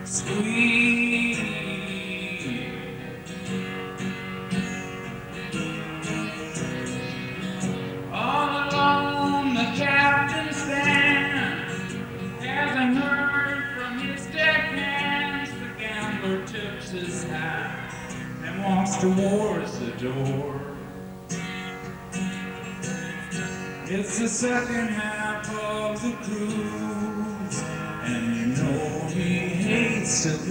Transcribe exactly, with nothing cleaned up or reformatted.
squeeze. All alone the captain stands, hasn't heard from his deckhands. The gambler tips his hat and walks towards the door. It's the second half of the cruise, and you know he hates to